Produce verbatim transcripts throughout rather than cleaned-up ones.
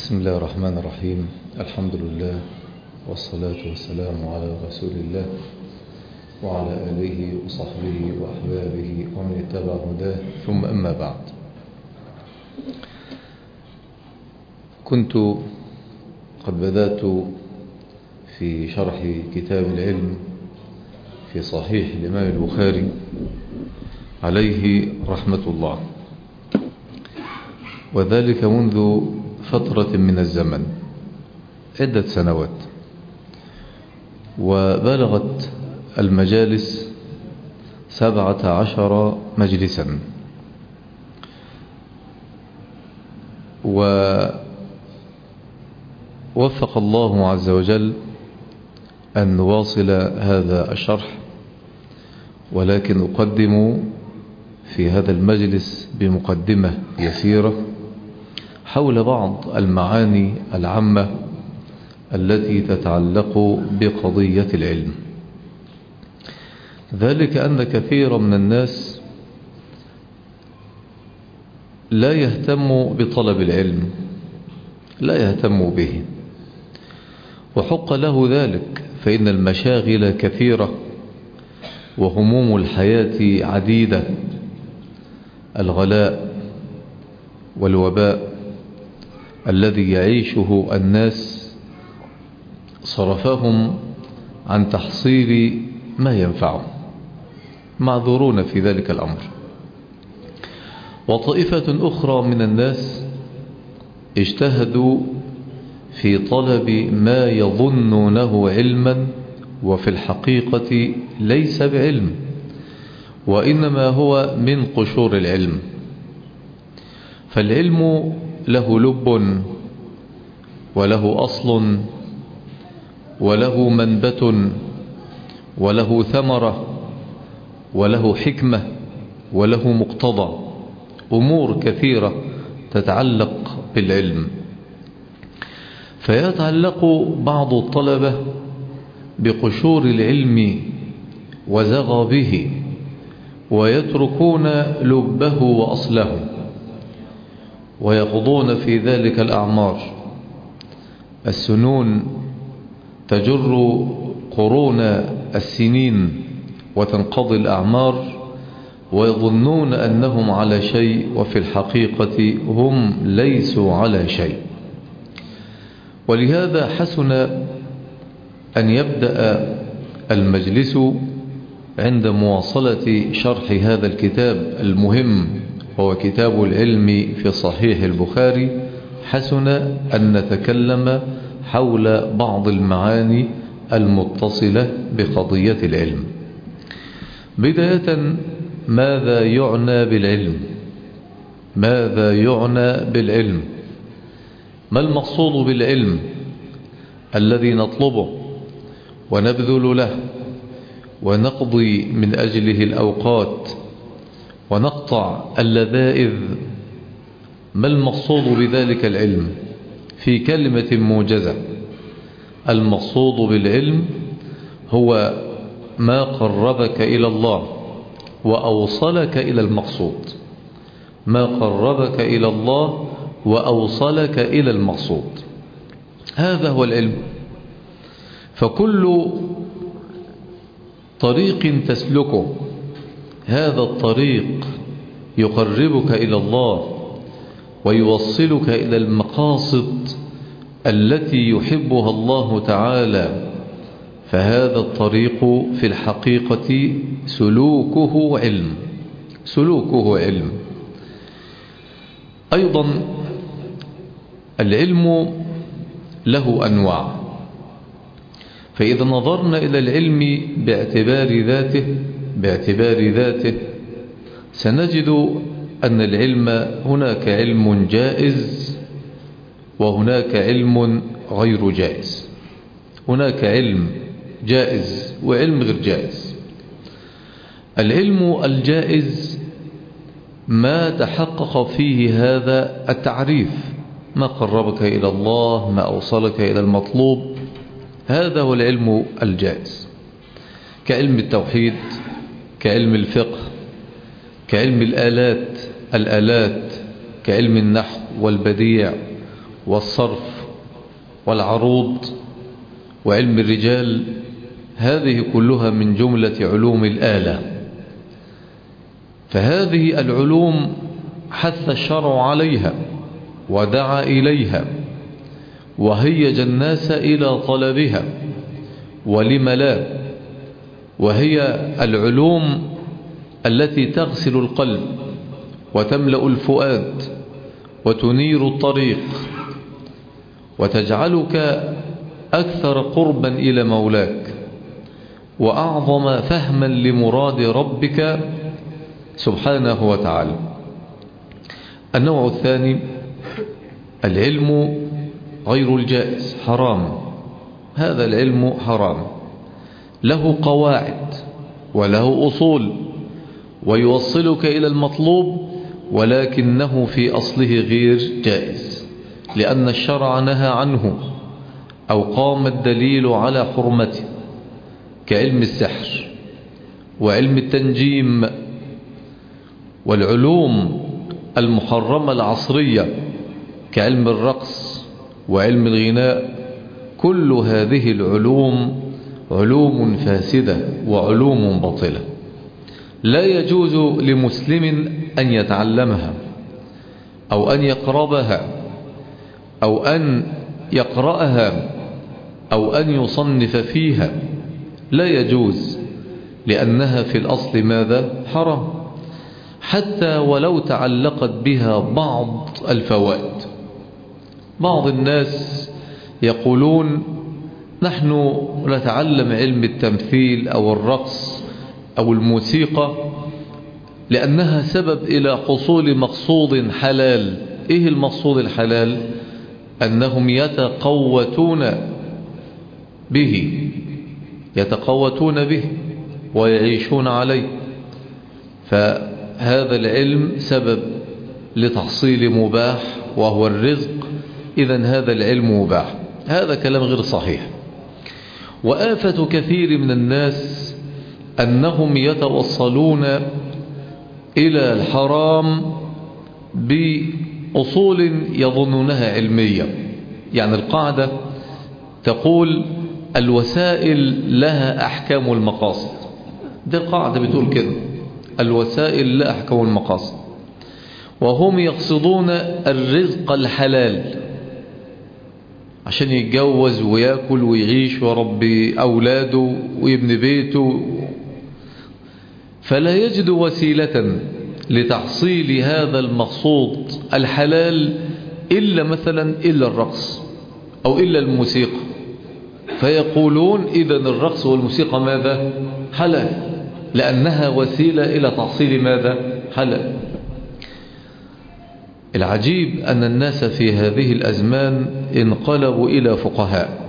بسم الله الرحمن الرحيم. الحمد لله والصلاة والسلام على رسول الله وعلى آله وصحبه وأحبابه ومن اتبع هداه، ثم أما بعد. كنت قد بدأت في شرح كتاب العلم في صحيح الإمام البخاري عليه رحمة الله، وذلك منذ فترة من الزمن، عدة سنوات، وبلغت المجالس سبعة عشر مجلسا، ووفق الله عز وجل أن نواصل هذا الشرح، ولكن أقدم في هذا المجلس بمقدمة يسيرة حول بعض المعاني العامة التي تتعلق بقضية العلم. ذلك أن كثيرا من الناس لا يهتم بطلب العلم، لا يهتم به، وحق له ذلك، فإن المشاغل كثيرة وهموم الحياة عديدة، الغلاء والوباء الذي يعيشه الناس صرفهم عن تحصيل ما ينفعهم، معذورون في ذلك الأمر. وطائفة أخرى من الناس اجتهدوا في طلب ما يظنونه علما، وفي الحقيقة ليس بعلم، وإنما هو من قشور العلم. فالعلم له لب وله أصل وله منبت وله ثمرة وله حكمة وله مقتضى، أمور كثيرة تتعلق بالعلم. فيتعلق بعض الطلبة بقشور العلم وزغبه، ويتركون لبه وأصله، ويقضون في ذلك الأعمار. السنون تجر قرون السنين وتنقضي الأعمار، ويظنون أنهم على شيء، وفي الحقيقة هم ليسوا على شيء. ولهذا حسن أن يبدأ المجلس عند مواصلة شرح هذا الكتاب المهم، وهو كتاب العلم في صحيح البخاري. حسن أن نتكلم حول بعض المعاني المتصلة بقضية العلم. بداية، ماذا يعنى بالعلم؟ ماذا يعنى بالعلم؟ ما المقصود بالعلم الذي نطلبه ونبذل له ونقضي من أجله الأوقات ونقطع اللذائذ؟ ما المقصود بذلك العلم في كلمة موجزة؟ المقصود بالعلم هو ما قربك إلى الله وأوصلك إلى المقصود، ما قربك إلى الله وأوصلك إلى المقصود، هذا هو العلم. فكل طريق تسلكه، هذا الطريق يقربك إلى الله ويوصلك إلى المقاصد التي يحبها الله تعالى، فهذا الطريق في الحقيقة سلوكه علم، سلوكه علم. أيضا العلم له أنواع، فإذا نظرنا إلى العلم باعتبار ذاته باعتبار ذاته سنجد أن العلم هناك علم جائز وهناك علم غير جائز. هناك علم جائز وعلم غير جائز. العلم الجائز ما تحقق فيه هذا التعريف، ما قربك إلى الله، ما أوصلك إلى المطلوب، هذا هو العلم الجائز، كعلم التوحيد، كعلم الفقه، كعلم الآلات الآلات كعلم النحو والبديع والصرف والعروض وعلم الرجال، هذه كلها من جملة علوم الآلة. فهذه العلوم حث الشرع عليها ودعا إليها وهيج الناس إلى طلبها، ولم لا؟ وهي العلوم التي تغسل القلب وتملأ الفؤاد وتنير الطريق وتجعلك أكثر قربا إلى مولاك وأعظم فهما لمراد ربك سبحانه وتعالى. النوع الثاني العلم غير الجائز، حرام. هذا العلم حرام، له قواعد وله أصول ويوصلك إلى المطلوب، ولكنه في أصله غير جائز، لأن الشرع نهى عنه أو قام الدليل على حرمته، كعلم السحر وعلم التنجيم والعلوم المحرمة العصرية كعلم الرقص وعلم الغناء. كل هذه العلوم علوم فاسدة وعلوم باطلة، لا يجوز لمسلم أن يتعلمها أو أن يقربها أو أن يقرأها أو أن يصنف فيها، لا يجوز، لأنها في الأصل ماذا؟ حرام، حتى ولو تعلقت بها بعض الفوائد. بعض الناس يقولون نحن نتعلم علم التمثيل أو الرقص أو الموسيقى لأنها سبب إلى حصول مقصود حلال. إيه المقصود الحلال؟ أنهم يتقوتون به يتقوتون به ويعيشون عليه، فهذا العلم سبب لتحصيل مباح وهو الرزق، إذن هذا العلم مباح. هذا كلام غير صحيح. وآفة كثير من الناس أنهم يتوصلون إلى الحرام بأصول يظنونها علمية. يعني القاعدة تقول الوسائل لها أحكام المقاصد، دي القاعدة بتقول كده، الوسائل لها أحكام المقاصد، وهم يقصدون الرزق الحلال عشان يتجوز ويأكل ويعيش ويربي أولاده ويبني بيته، فلا يجد وسيلة لتحصيل هذا المقصود الحلال إلا مثلا إلا الرقص أو إلا الموسيقى، فيقولون إذن الرقص والموسيقى ماذا؟ حلال، لأنها وسيلة إلى تحصيل ماذا؟ حلال. العجيب أن الناس في هذه الأزمان انقلبوا إلى فقهاء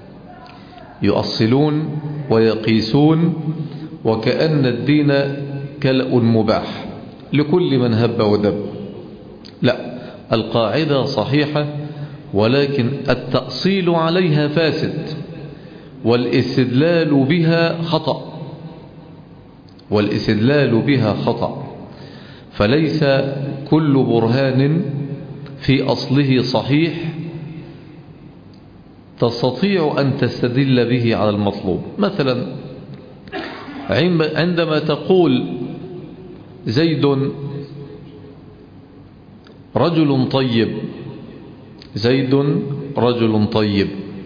يؤصلون ويقيسون، وكأن الدين كلأ مباح لكل من هب ودب. لا، القاعدة صحيحة، ولكن التأصيل عليها فاسد والاستدلال بها خطأ والاستدلال بها خطأ فليس كل برهان في أصله صحيح تستطيع أن تستدل به على المطلوب. مثلا عندما تقول زيد رجل طيب، زيد رجل طيب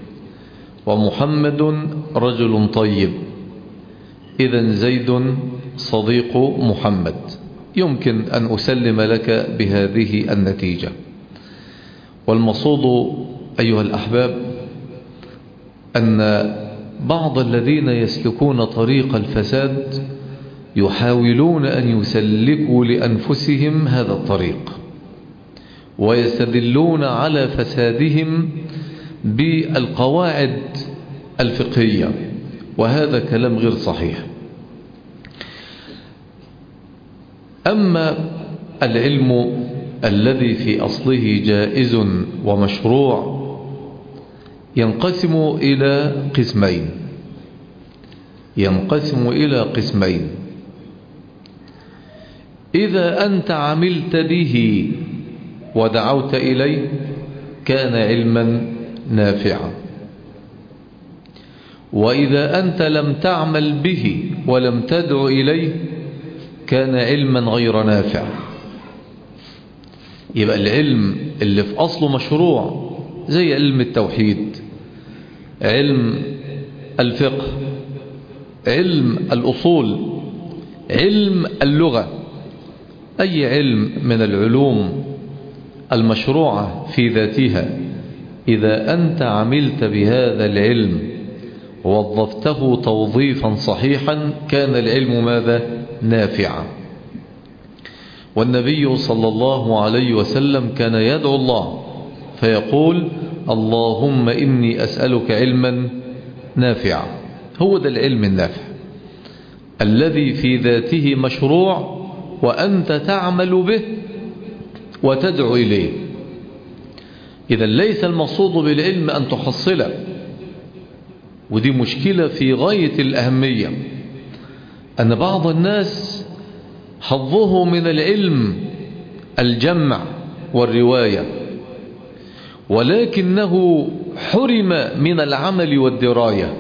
ومحمد رجل طيب، إذن زيد صديق محمد، يمكن أن أسلم لك بهذه النتيجة. والمقصود أيها الأحباب أن بعض الذين يسلكون طريق الفساد يحاولون أن يسلكوا لأنفسهم هذا الطريق ويستدلون على فسادهم بالقواعد الفقهية، وهذا كلام غير صحيح. أما العلم الذي في أصله جائز ومشروع ينقسم إلى قسمين ينقسم إلى قسمين إذا أنت عملت به ودعوت إليه كان علما نافعا. وإذا أنت لم تعمل به ولم تدع إليه كان علما غير نافع. يبقى العلم اللي في أصله مشروع زي علم التوحيد، علم الفقه، علم الأصول، علم اللغة، أي علم من العلوم المشروعة في ذاتها، إذا أنت عملت بهذا العلم ووظفته توظيفا صحيحا كان العلم ماذا؟ نافعا. والنبي صلى الله عليه وسلم كان يدعو الله فيقول اللهم إني أسألك علما نافعا. هو ده العلم النافع الذي في ذاته مشروع وأنت تعمل به وتدعو إليه. إذا ليس المقصود بالعلم أن تحصله، ودي مشكلة في غاية الأهمية، أن بعض الناس حظه من العلم الجمع والرواية، ولكنه حرم من العمل والدراية.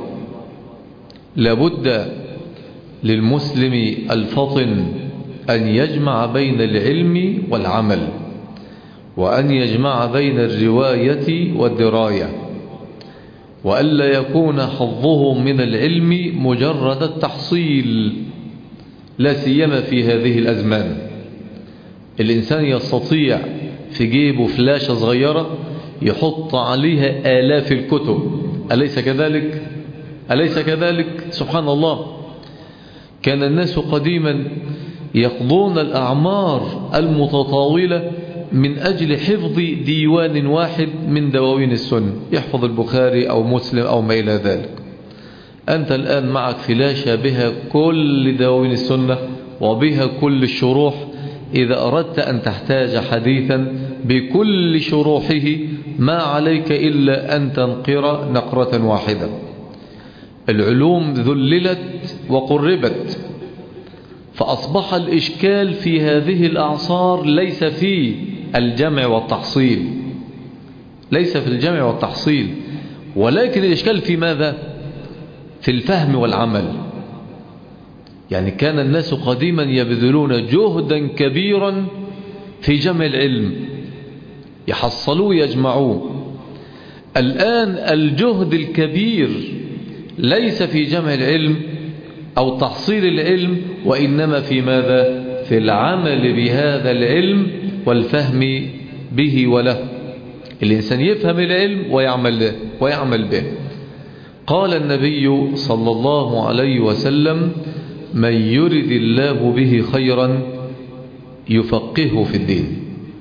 لابد للمسلم الفطن أن يجمع بين العلم والعمل، وأن يجمع بين الرواية والدراية، وألا يكون حظه من العلم مجرد التحصيل، لا سيما في هذه الأزمان. الإنسان يستطيع في جيبه فلاشة صغيرة يحط عليها آلاف الكتب، أليس كذلك؟ أليس كذلك؟ سبحان الله. كان الناس قديما يقضون الأعمار المتطاولة من أجل حفظ ديوان واحد من دواوين السنة، يحفظ البخاري أو مسلم أو ما إلى ذلك. أنت الآن معك فلاشة بها كل دواوين السنة وبها كل الشروح. إذا أردت أن تحتاج حديثا بكل شروحه ما عليك إلا أن تنقر نقرة واحدة. العلوم ذللت وقربت، فأصبح الإشكال في هذه الأعصار ليس في الجمع والتحصيل، ليس في الجمع والتحصيل، ولكن الإشكال في ماذا؟ في الفهم والعمل. يعني كان الناس قديما يبذلون جهدا كبيرا في جمع العلم، يحصلوه يجمعوه. الآن الجهد الكبير ليس في جمع العلم أو تحصيل العلم، وإنما في ماذا؟ في العمل بهذا العلم والفهم به وله. الإنسان يفهم العلم ويعمل, ويعمل به. قال النبي صلى الله عليه وسلم من يرد الله به خيرا يفقهه في الدين.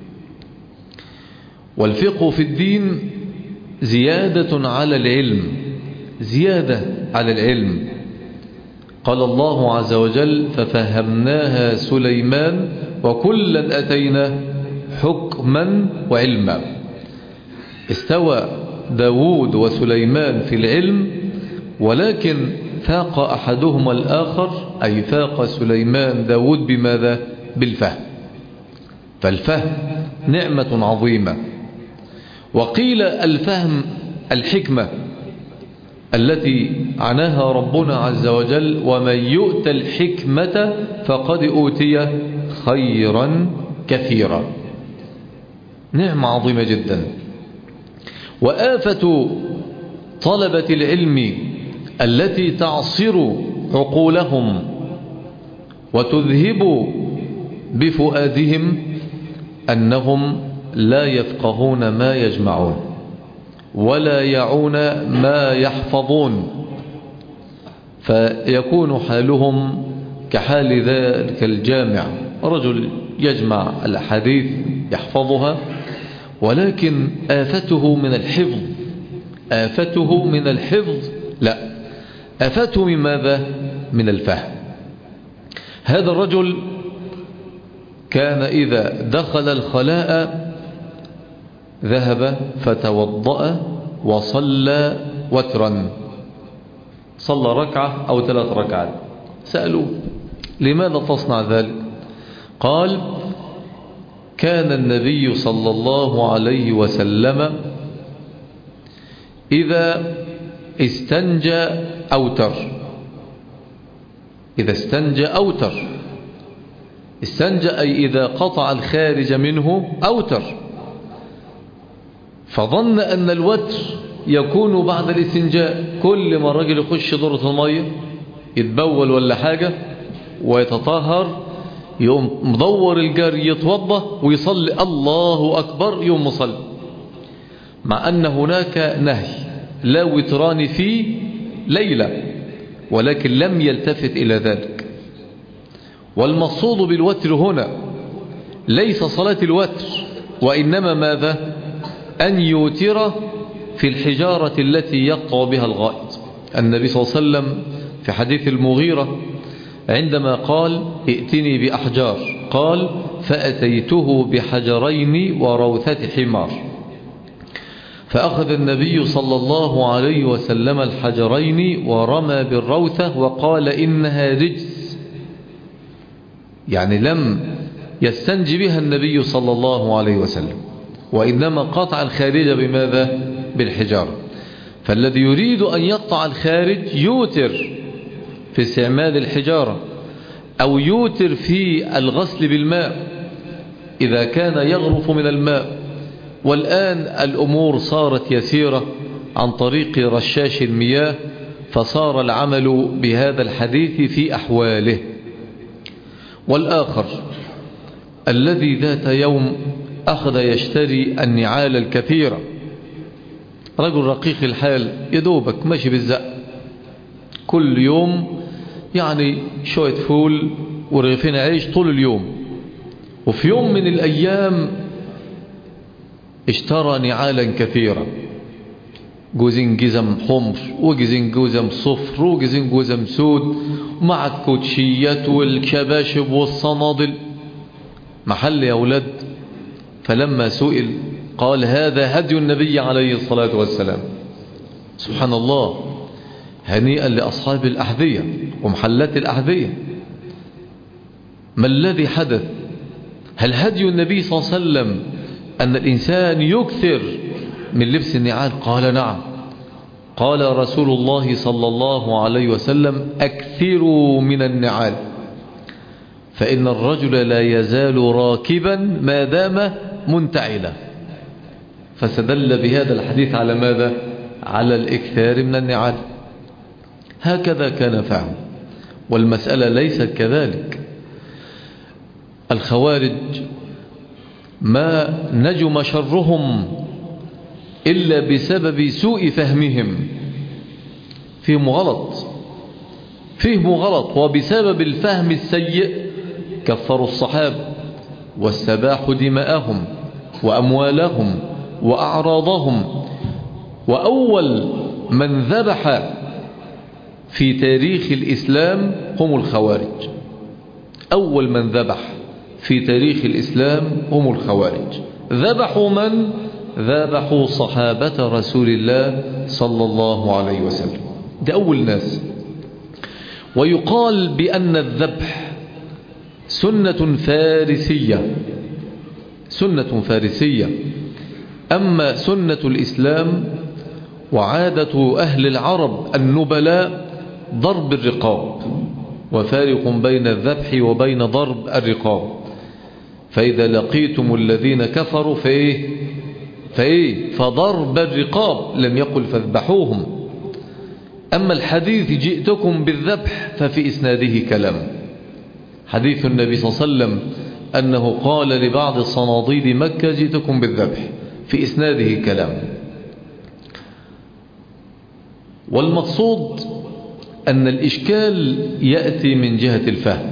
والفقه في الدين زيادة على العلم، زيادة على العلم. قال الله عز وجل ففهمناها سليمان وكلا أتينا حكما وعلما. استوى داود وسليمان في العلم، ولكن فاق أحدهما الآخر، أي فاق سليمان داود بماذا؟ بالفهم. فالفهم نعمة عظيمة. وقيل الفهم الحكمة التي عناها ربنا عز وجل ومن يؤت الحكمة فقد أوتي خيرا كثيرا. نعمة عظيمة جدا. وآفة طلبة العلم التي تعصر عقولهم وتذهب بفؤادهم أنهم لا يفقهون ما يجمعون ولا يعون ما يحفظون، فيكون حالهم كحال ذلك الجامع، رجل يجمع الأحاديث يحفظها، ولكن آفته من الحفظ، آفته من الحفظ لا، آفته من ماذا؟ من الفهم. هذا الرجل كان إذا دخل الخلاء ذهب فتوضأ وصلى وترا، صلى ركعة أو ثلاث ركعات. سألوا لماذا تصنع ذلك؟ قال كان النبي صلى الله عليه وسلم إذا استنجى أوتر. إذا استنجى أوتر، استنجى أي إذا قطع الخارج منه أوتر، فظن أن الوتر يكون بعد الاستنجاء. كل ما الرجل يخش دورة المية يتبول ولا حاجة ويتطهر، يقوم مدور الجري يتوضى ويصلي الله أكبر يوم مصلي، مع أن هناك نهي لا وتران في ليلة، ولكن لم يلتفت إلى ذلك. والمقصود بالوتر هنا ليس صلاة الوتر، وإنما ماذا؟ أن يوتر في الحجارة التي يقطع بها الغائط. النبي صلى الله عليه وسلم في حديث المغيرة عندما قال ائتني بأحجار، قال فأتيته بحجرين وروثة حمار، فأخذ النبي صلى الله عليه وسلم الحجرين ورمى بالروثة وقال إنها رجس، يعني لم يستنج بها النبي صلى الله عليه وسلم، وإنما قطع الخارج بماذا؟ بالحجارة. فالذي يريد أن يقطع الخارج يوتر في استعمال الحجارة، أو يوتر في الغسل بالماء إذا كان يغرف من الماء. والآن الأمور صارت يسيرة عن طريق رشاش المياه، فصار العمل بهذا الحديث في أحواله. والآخر الذي ذات يوم أخذ يشتري النعال الكثيرة، رجل رقيق الحال يدوبك ماشي بالزق، كل يوم يعني شوية فول ورغيفين عيش طول اليوم. وفي يوم من الأيام اشترى نعالا كثيرة، جوزين جزم حمر وجزين جزم صفر وجزين جزم سود، مع الكوتشيات والكباشب والصنادل، محل يا ولد. فلما سئل قال هذا هدي النبي عليه الصلاة والسلام. سبحان الله، هنيئا لأصحاب الأحذية ومحلات الأحذية. ما الذي حدث؟ هل هدي النبي صلى الله عليه وسلم أن الإنسان يكثر من لبس النعال؟ قال نعم. قال رسول الله صلى الله عليه وسلم أكثروا من النعال، فإن الرجل لا يزال راكبا ما دام منتعلا. فاستدل بهذا الحديث على ماذا؟ على الإكثار من النعال. هكذا كان فعل، والمسألة ليست كذلك. الخوارج ما نجم شرهم إلا بسبب سوء فهمهم، فيهم غلط فيهم غلط وبسبب الفهم السيء كفروا الصحابة واستباحوا دماءهم وأموالهم وأعراضهم. وأول من ذبح في تاريخ الإسلام هم الخوارج. أول من ذبح في تاريخ الإسلام هم الخوارج. ذبحوا من؟ ذبحوا صحابة رسول الله صلى الله عليه وسلم، ده أول ناس. ويقال بأن الذبح سنة فارسية، سنة فارسية. أما سنة الإسلام وعادة أهل العرب النبلاء ضرب الرقاب، وفارق بين الذبح وبين ضرب الرقاب. فإذا لقيتم الذين كفروا فإيه فإيه فضرب الرقاب، لم يقل فاذبحوهم. أما الحديث جئتكم بالذبح ففي إسناده كلام. حديث النبي صلى الله عليه وسلم أنه قال لبعض الصناديد مكة جئتكم بالذبح، في إسناده كلام. والمقصود أن الإشكال يأتي من جهة الفهم.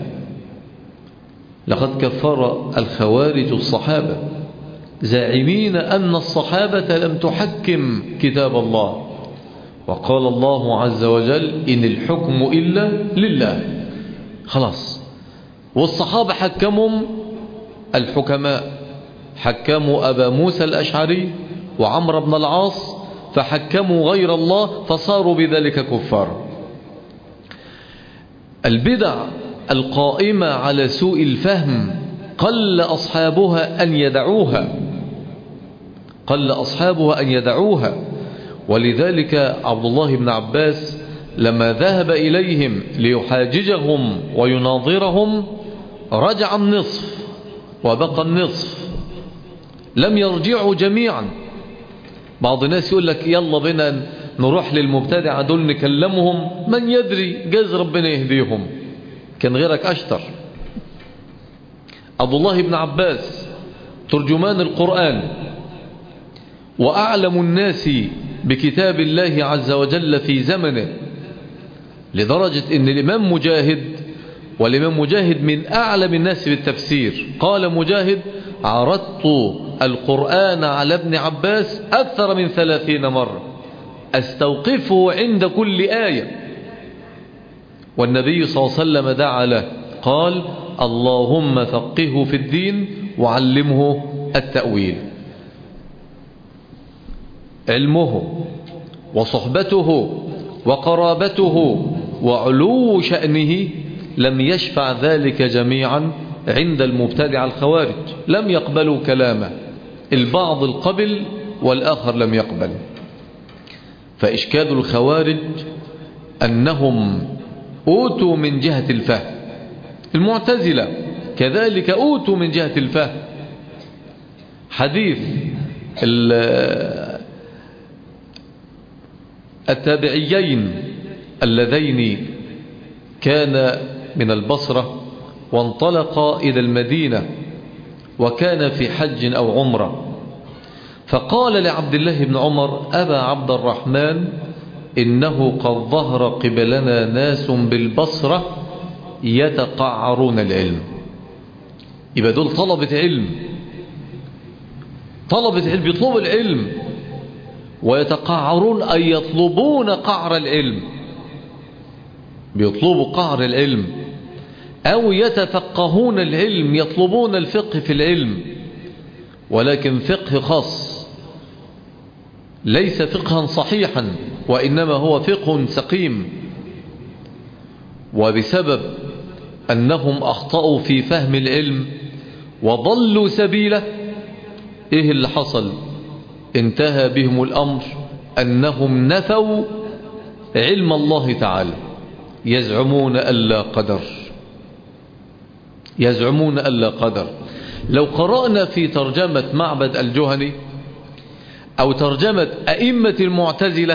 لقد كفر الخوارج الصحابة زاعمين أن الصحابة لم تحكم كتاب الله، وقال الله عز وجل إن الحكم إلا لله. خلاص، والصحابة حكمهم الحكماء، حكموا أبا موسى الأشعري وعمر بن العاص، فحكموا غير الله فصاروا بذلك كفار. البدع القائمة على سوء الفهم قل أصحابها أن يدعوها قل أصحابها أن يدعوها ولذلك عبد الله بن عباس لما ذهب إليهم ليحاججهم ويناظرهم رجع النصف وبقى النصف، لم يرجعوا جميعا. بعض الناس يقول لك يلا بنا نروح للمبتدع دول نكلمهم، من يدري جاز ربنا يهديهم، كان غيرك أشطر. عبد الله بن عباس ترجمان القرآن وأعلم الناس بكتاب الله عز وجل في زمنه، لدرجة ان الإمام مجاهد، والإمام مجاهد من أعلم الناس بالتفسير، قال مجاهد عرضت القرآن على ابن عباس أكثر من ثلاثين مرة أستوقفه عند كل آية، والنبي صلى الله عليه وسلم دعا له قال اللهم فقهه في الدين وعلمه التأويل. علمه وصحبته وقرابته وعلو شأنه لم يشفع ذلك جميعا عند المبتدع الخوارج، لم يقبلوا كلامه، البعض القبل والآخر لم يقبل. فإشكال الخوارج أنهم أوتوا من جهة الفهم، المعتزلة كذلك أوتوا من جهة الفهم. حديث التابعيين اللذين كان من البصرة وانطلقا إلى المدينة وكان في حج أو عمرة، فقال لعبد الله بن عمر أبا عبد الرحمن إنه قد ظهر قبلنا ناس بالبصرة يتقعرون العلم. يبقى دول طلبة علم، طلبة علم يطلبوا العلم، ويتقعرون أي يطلبون قعر العلم، بيطلبوا قعر العلم، أو يتفقهون العلم، يطلبون الفقه في العلم، ولكن فقه خاص ليس فقها صحيحا، وإنما هو فقه سقيم. وبسبب أنهم أخطأوا في فهم العلم وضلوا سبيله، إيه اللي حصل؟ انتهى بهم الأمر أنهم نفوا علم الله تعالى، يزعمون ألا قدر، يزعمون ألا قدر. لو قرأنا في ترجمة معبد الجهني أو ترجمة أئمة المعتزلة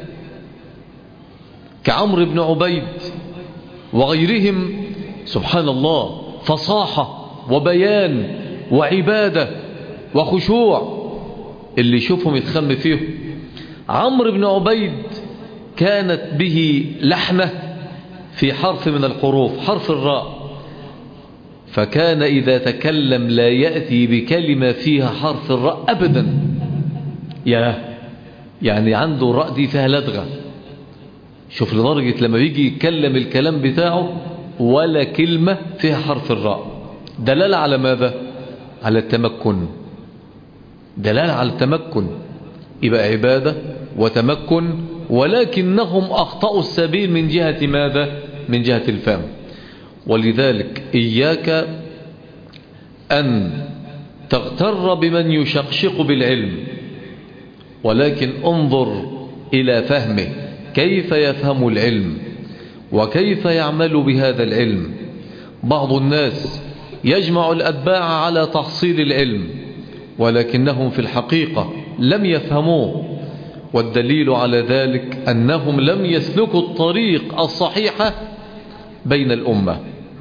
كعمر بن عبيد وغيرهم، سبحان الله، فصاحة وبيان وعبادة وخشوع، اللي يشوفهم يتخم فيهم. عمرو بن عبيد كانت به لحنة في حرف من الحروف، حرف الراء، فكان إذا تكلم لا يأتي بكلمة فيها حرف الراء أبدا. يا يعني عنده الراء دي فيها لدغة، شوف لدرجة لما بيجي يتكلم الكلام بتاعه ولا كلمة فيها حرف الراء. دلالة على ماذا؟ على التمكن، دلالة على التمكن، يبقى عبادة وتمكن، ولكنهم أخطأوا السبيل من جهة ماذا؟ من جهة الفهم. ولذلك إياك أن تغتر بمن يشقشق بالعلم، ولكن انظر إلى فهمه، كيف يفهم العلم وكيف يعمل بهذا العلم. بعض الناس يجمع الأتباع على تحصيل العلم، ولكنهم في الحقيقة لم يفهموه، والدليل على ذلك أنهم لم يسلكوا الطريق الصحيحة بين الأمة.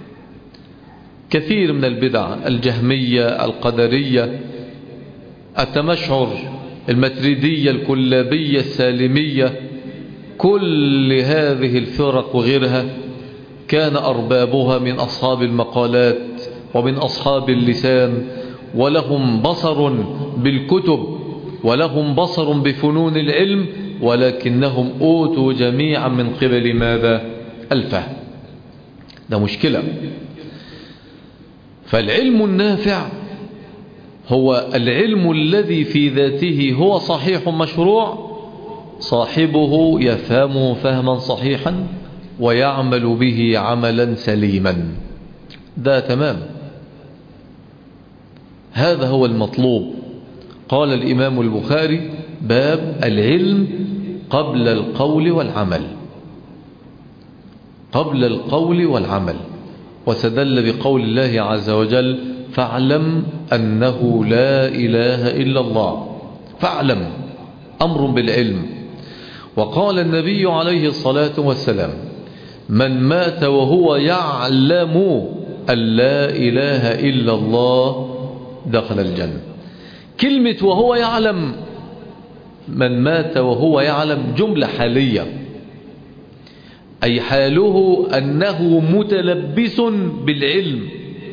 كثير من البدع الجهمية، القدرية، التمشعر، المتريدية، الكلابية، السالمية، كل هذه الفرق وغيرها كان أربابها من أصحاب المقالات ومن أصحاب اللسان، ولهم بصر بالكتب ولهم بصر بفنون العلم، ولكنهم أوتوا جميعا من قبل ماذا؟ الفهم. ده مشكلة. فالعلم النافع هو العلم الذي في ذاته هو صحيح مشروع، صاحبه يفهمه فهما صحيحا ويعمل به عملا سليما، ده تمام، هذا هو المطلوب. قال الإمام البخاري باب العلم قبل القول والعمل، قبل القول والعمل. وسدل بقول الله عز وجل: فاعلم أنه لا إله إلا الله. فاعلم، أمر بالعلم. وقال النبي عليه الصلاة والسلام: من مات وهو يعلم أن لا إله إلا الله دخل الجنة. كلمة وهو يعلم، من مات وهو يعلم جملة حالية، أي حاله أنه متلبس بالعلم،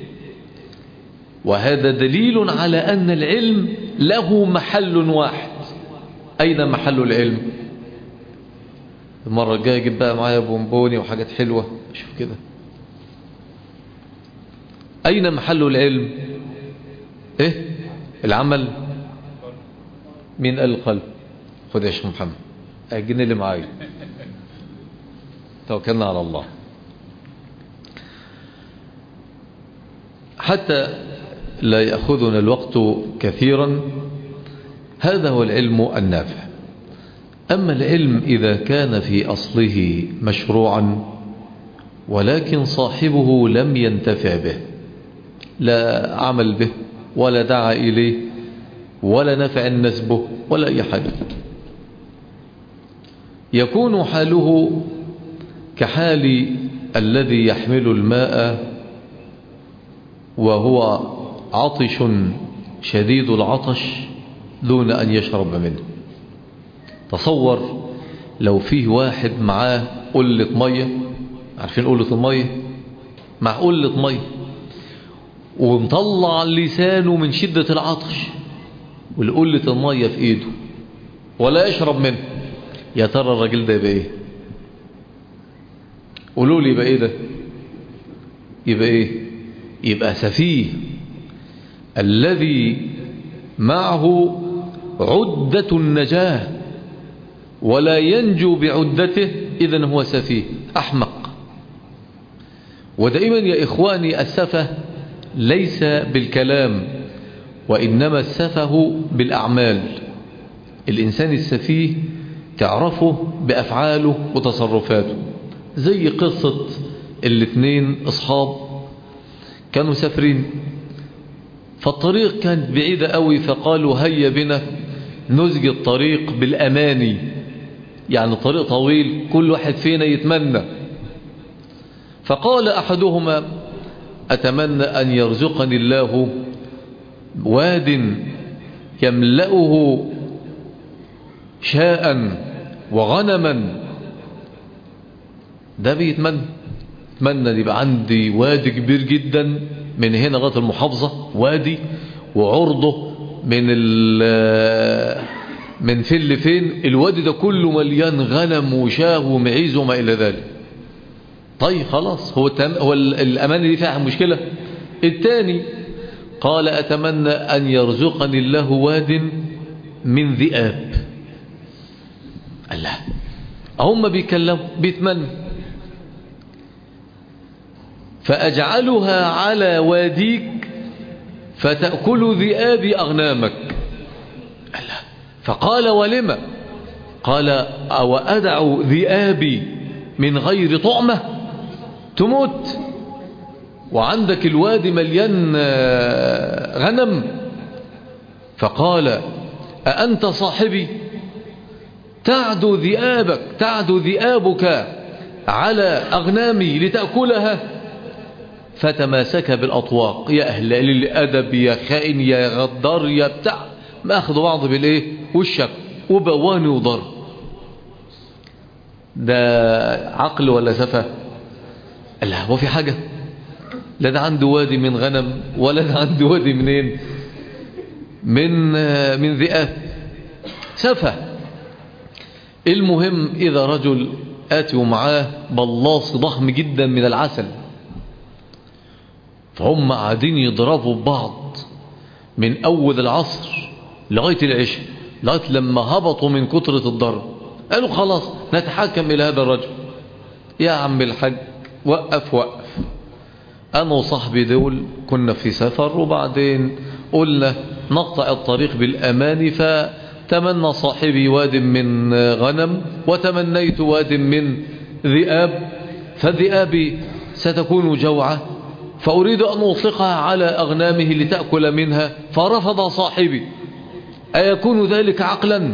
وهذا دليل على أن العلم له محل واحد. أين محل العلم؟ المرة الجاية جيب بقى معايا بونبوني وحاجات حلوة، شوف كده. أين محل العلم؟ إيه؟ العمل. من القلب. خد يا شيخ محمد الجنيه اللي معايا، توكلنا على الله. حتى لا يأخذنا الوقت كثيرا، هذا هو العلم النافع. أما العلم إذا كان في أصله مشروعا ولكن صاحبه لم ينتفع به، لا عمل به ولا دعا إليه ولا نفع الناس به ولا أي حاجة، يكون حاله كحال الذي يحمل الماء وهو عطش شديد العطش دون أن يشرب منه. تصور لو فيه واحد معاه قلة مية، عارفين قلة المية؟ مع قلة مية ومطلع لسانه من شدة العطش والقلة المية في ايده ولا يشرب منه، يا ترى الراجل ده يبقى ايه؟ قولوا لي يبقى ايه ده؟ يبقى ايه؟ يبقى سفيه. الذي معه عدة النجاة ولا ينجو بعدته إذن هو سفيه أحمق. ودائما يا إخواني السفه ليس بالكلام، وإنما السفه بالأعمال. الإنسان السفيه تعرفه بأفعاله وتصرفاته. زي قصة الاثنين أصحاب كانوا سافرين، فالطريق كانت بعيدة قوي، فقالوا هيا بنا نزج الطريق بالأماني، يعني طريق طويل كل واحد فينا يتمنى. فقال أحدهما: أتمنى أن يرزقني الله واد يملأه شاء وغنما. ده بيتمنى، اتمنى يبقى عندي وادي كبير جدا من هنا لغايه المحافظه، وادي وعرضه من من فين لفين، الوادي ده كله مليان غنم وشاه ومعيز وما الى ذلك. طيب خلاص، هو هو الامانه دي فيها مشكله؟ الثاني قال: اتمنى ان يرزقني الله واد من ذئاب. الله، هم بيكلموا بيتمنوا. فأجعلها على واديك فتأكل ذئاب أغنامك. الله. فقال: ولما؟ قال: أو أدع ذئابي من غير طعمة تموت وعندك الوادي مليان غنم؟ فقال: أأنت صاحبي؟ تعدو ذئابك تعدو ذئابك على أغنامي لتأكلها؟ فتماسك بالأطواق. يا أهل الأدب، يا خائن، يا غدار، يا بتاع، ما أخذوا بعض بالإيه؟ والشك وبواني وضر. ده عقل ولا سفه؟ لا، هو في حاجة؟ لا ده عنده وادي من غنم ولا ده عنده وادي منين؟ من من ذئاب. سفه. المهم إذا رجل آتي ومعاه بلاص ضخم جدا من العسل، فهم قاعدين يضربوا ببعض من أول العصر لغاية العشاء، لغاية لما هبطوا من كترة الضرب. قالوا خلاص نتحكم إلى هذا الرجل. يا عم الحاج وقف وقف، أنا وصاحبي دول كنا في سفر، وبعدين قلنا نقطع الطريق بالأمان، تمنى صاحبي واد من غنم وتمنيت واد من ذئاب، فالذئاب ستكون جوعة فأريد أن أطلقها على أغنامه لتأكل منها، فرفض صاحبي، أيكون ذلك عقلا؟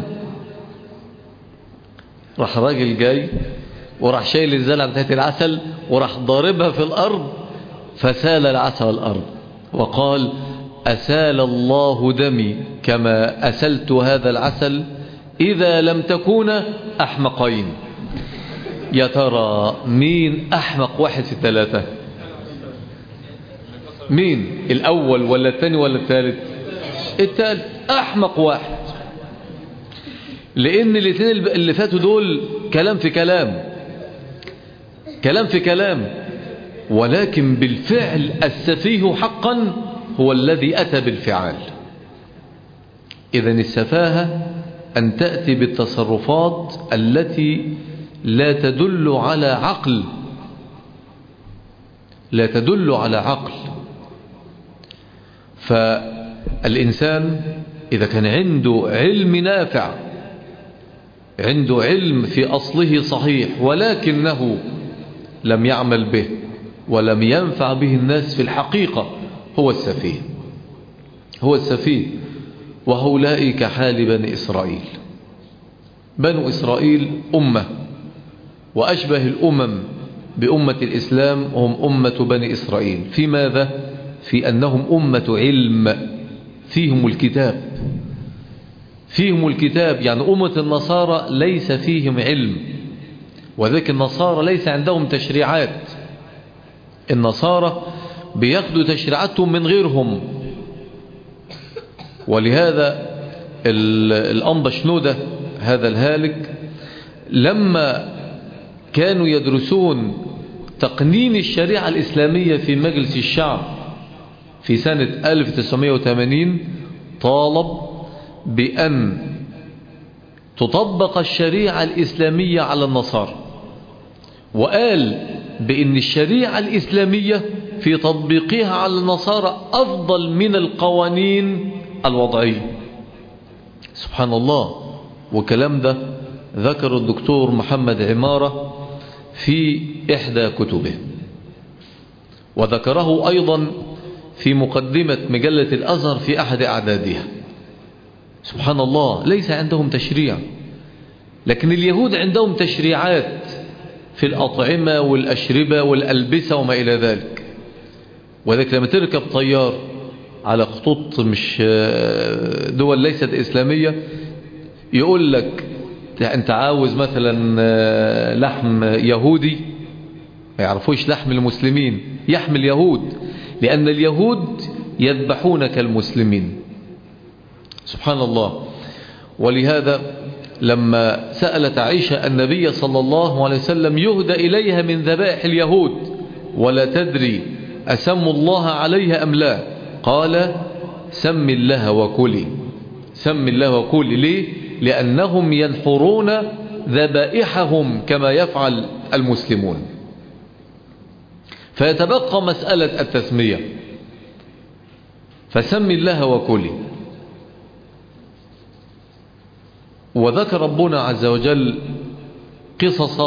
راح راجل جاي وراح شايل الزلعة بتاعت العسل وراح ضاربها في الأرض فسال العسل الأرض، وقال أسال الله دمي كما أسلت هذا العسل إذا لم تكونا أحمقين. يا ترى مين أحمق واحد في الثلاثة؟ مين الأول ولا الثاني ولا الثالث؟ الثالث أحمق واحد، لأن الاثنين اللي فاتوا دول كلام في كلام كلام في كلام، ولكن بالفعل السفيه حقا هو الذي أتى بالفعال. إذن السفاهة أن تأتي بالتصرفات التي لا تدل على عقل لا تدل على عقل. فالإنسان إذا كان عنده علم نافع، عنده علم في أصله صحيح، ولكنه لم يعمل به ولم ينفع به الناس في الحقيقة، هو السفيه هو السفيه وهؤلاء كحال بني إسرائيل. بنو إسرائيل أمة، وأشبه الأمم بأمة الإسلام هم أمة بني إسرائيل. في ماذا؟ في أنهم أمة علم، فيهم الكتاب فيهم الكتاب يعني أمة النصارى ليس فيهم علم، وذلك النصارى ليس عندهم تشريعات. النصارى بياخدوا تشريعاتهم من غيرهم، ولهذا الأنبا شنودة هذا الهالك لما كانوا يدرسون تقنين الشريعة الإسلامية في مجلس الشعب في سنة ألف وتسعمائة وثمانين طالب بأن تطبق الشريعة الإسلامية على النصارى، وقال بأن الشريعة الإسلامية في تطبيقها على النصارى أفضل من القوانين الوضعية. سبحان الله. وكلام ده ذكر الدكتور محمد عمارة في إحدى كتبه، وذكره أيضا في مقدمة مجلة الأزهر في أحد أعدادها. سبحان الله. ليس عندهم تشريع، لكن اليهود عندهم تشريعات في الأطعمة والأشربة والألبسة وما إلى ذلك. وذلك لما تركب طيار على خطوط مش دول ليست إسلامية يقول لك أنت عاوز مثلا لحم يهودي، ما يعرفوش لحم المسلمين، يحمل اليهود، لأن اليهود يذبحون كالمسلمين. سبحان الله. ولهذا لما سألت عائشة النبي صلى الله عليه وسلم يهدى إليها من ذبائح اليهود ولا تدري أسم الله عليها أم لا، قال سم الله وكلي سم الله وكلي. ليه؟ لأنهم ينحرون ذبائحهم كما يفعل المسلمون. فيتبقى مسألة التسمية، فسم الله وكلي. وذكر ربنا عز وجل قصص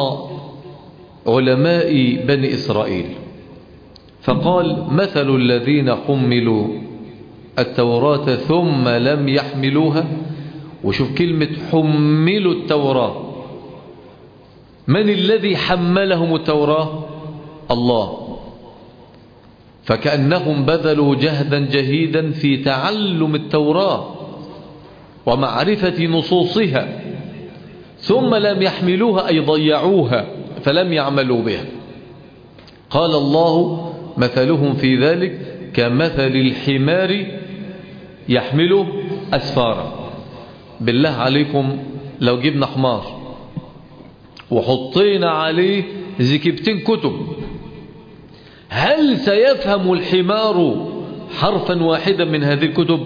علماء بني إسرائيل فقال مثل الذين حملوا التوراة ثم لم يحملوها. وشوف كلمة حملوا التوراة، من الذي حملهم التوراة؟ الله. فكأنهم بذلوا جهدا جهيدا في تعلم التوراة ومعرفة نصوصها، ثم لم يحملوها أي ضيعوها فلم يعملوا بها. قال الله مثلهم في ذلك كمثل الحمار يحمل أسفارا. بالله عليكم لو جبنا حمار وحطينا عليه زكبتين كتب، هل سيفهم الحمار حرفا واحدا من هذه الكتب؟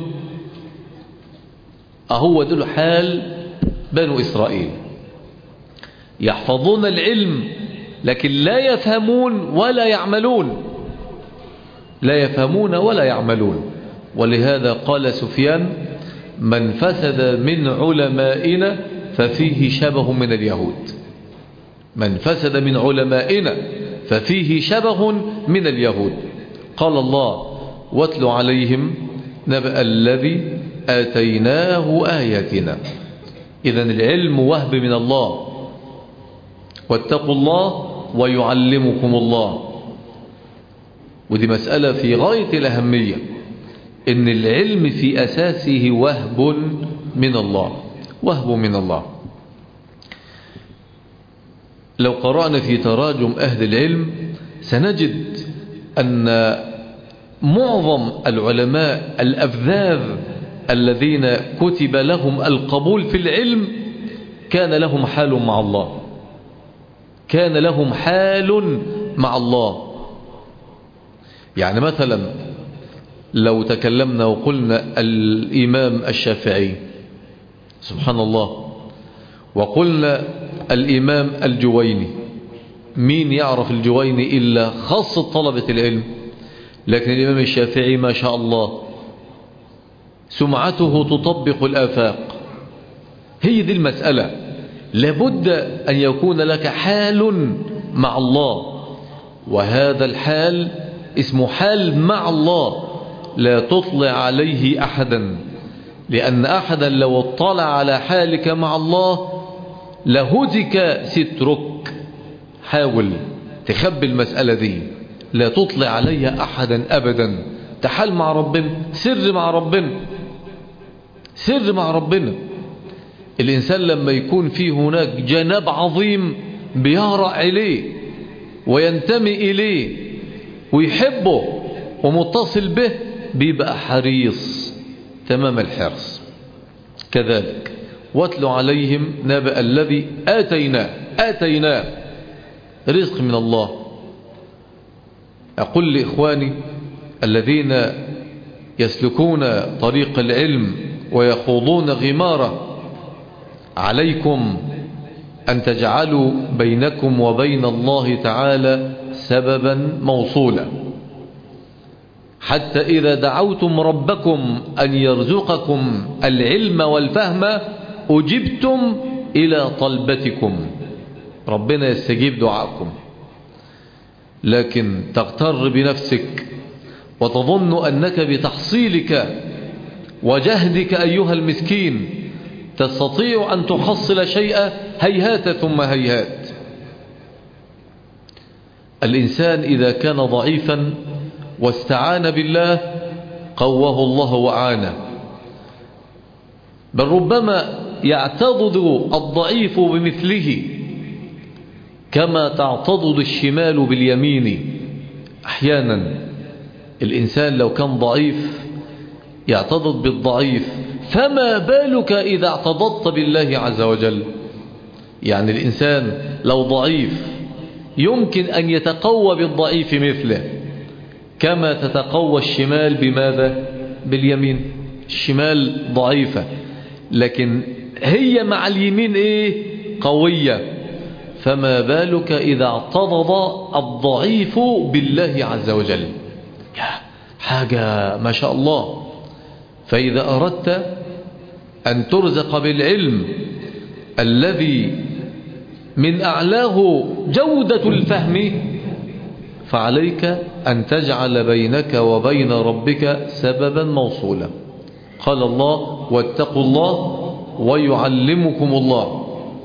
أهو ده حال بنو إسرائيل، يحفظون العلم لكن لا يفهمون ولا يعملون لا يفهمون ولا يعملون. ولهذا قال سفيان من فسد من علمائنا ففيه شبه من اليهود. من فسد من علمائنا ففيه شبه من اليهود. قال الله واتل عليهم نبأ الذي آتيناه آياتنا. إذن العلم وهب من الله. واتقوا الله ويعلمكم الله. ودي مسألة في غاية الأهمية، إن العلم في أساسه وهب من الله، وهب من الله. لو قرأنا في تراجم أهل العلم سنجد أن معظم العلماء الأفذاذ الذين كتب لهم القبول في العلم كان لهم حال مع الله، كان لهم حال مع الله. يعني مثلا لو تكلمنا وقلنا الإمام الشافعي سبحان الله، وقلنا الإمام الجويني، مين يعرف الجويني إلا خاصة طلبة العلم؟ لكن الإمام الشافعي ما شاء الله سمعته تطبق الآفاق. هي دي المسألة، لابد أن يكون لك حال مع الله، وهذا الحال اسمه حال مع الله، لا تطلع عليه أحدا، لأن أحدا لو اطلع على حالك مع الله لهتك سترك. حاول تخبي المسألة دي، لا تطلع عليها أحدا أبدا. تحال مع ربنا، سر مع ربنا، سر مع ربنا. الإنسان لما يكون فيه هناك جناب عظيم بيهرع إليه وينتمي إليه ويحبه ومتصل به، بيبقى حريص تمام الحرص. كذلك واتل عليهم نبأ الذي آتيناه، آتيناه رزق من الله. أقول لإخواني الذين يسلكون طريق العلم ويخوضون غماره، عليكم أن تجعلوا بينكم وبين الله تعالى سببا موصولا، حتى إذا دعوتم ربكم أن يرزقكم العلم والفهم أجبتم إلى طلبتكم، ربنا يستجيب دعاءكم. لكن تغتر بنفسك وتظن أنك بتحصيلك وجهدك أيها المسكين تستطيع أن تحصل شيئا، هيهات ثم هيهات. الإنسان إذا كان ضعيفا واستعان بالله قواه الله وعانه، بل ربما يعتضد الضعيف بمثله كما تعتضد الشمال باليمين. أحيانا الإنسان لو كان ضعيف يعتضد بالضعيف، فما بالك إذا اعتضدت بالله عز وجل؟ يعني الإنسان لو ضعيف يمكن أن يتقوى بالضعيف مثله، كما تتقوى الشمال بماذا؟ باليمين. الشمال ضعيفة لكن هي مع اليمين إيه؟ قوية. فما بالك إذا اعتضد الضعيف بالله عز وجل؟ حاجة ما شاء الله. فإذا أردت أن ترزق بالعلم الذي من أعلاه جودة الفهم، فعليك أن تجعل بينك وبين ربك سببا موصولا. قال الله واتقوا الله ويعلمكم الله.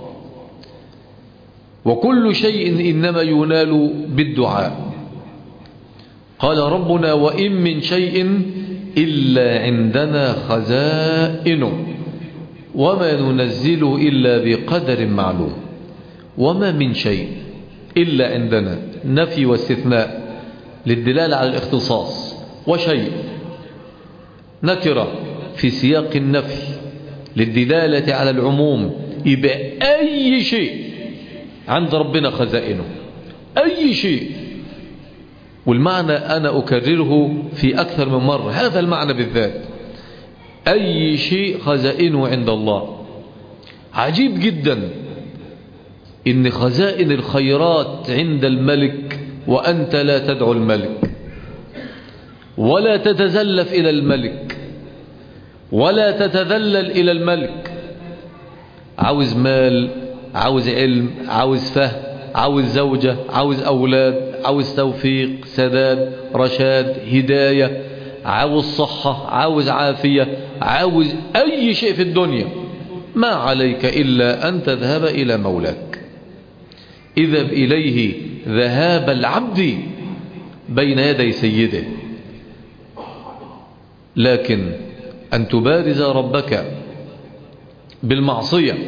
وكل شيء إنما ينال بالدعاء. قال ربنا وإن من شيء إلا عندنا خزائنه وما ننزله إلا بقدر معلوم. وما من شيء إلا عندنا، نفي واستثناء للدلالة على الاختصاص. وشيء نكرة في سياق النفي للدلالة على العموم، يبقى أي شيء عند ربنا خزائنه، أي شيء. والمعنى أنا أكرره في أكثر من مرة، هذا المعنى بالذات، أي شيء خزائنه عند الله. عجيب جدا إن خزائن الخيرات عند الملك وأنت لا تدعو الملك ولا تتزلف إلى الملك ولا تتذلل إلى الملك. عاوز مال، عاوز علم، عاوز فهم، عاوز زوجة، عاوز أولاد، عاوز توفيق، سداد، رشاد، هداية، عاوز صحة، عاوز عافية، عاوز أي شيء في الدنيا، ما عليك إلا أن تذهب إلى مولاك. اذهب إليه ذهاب العبد بين يدي سيده. لكن أن تبارز ربك بالمعصية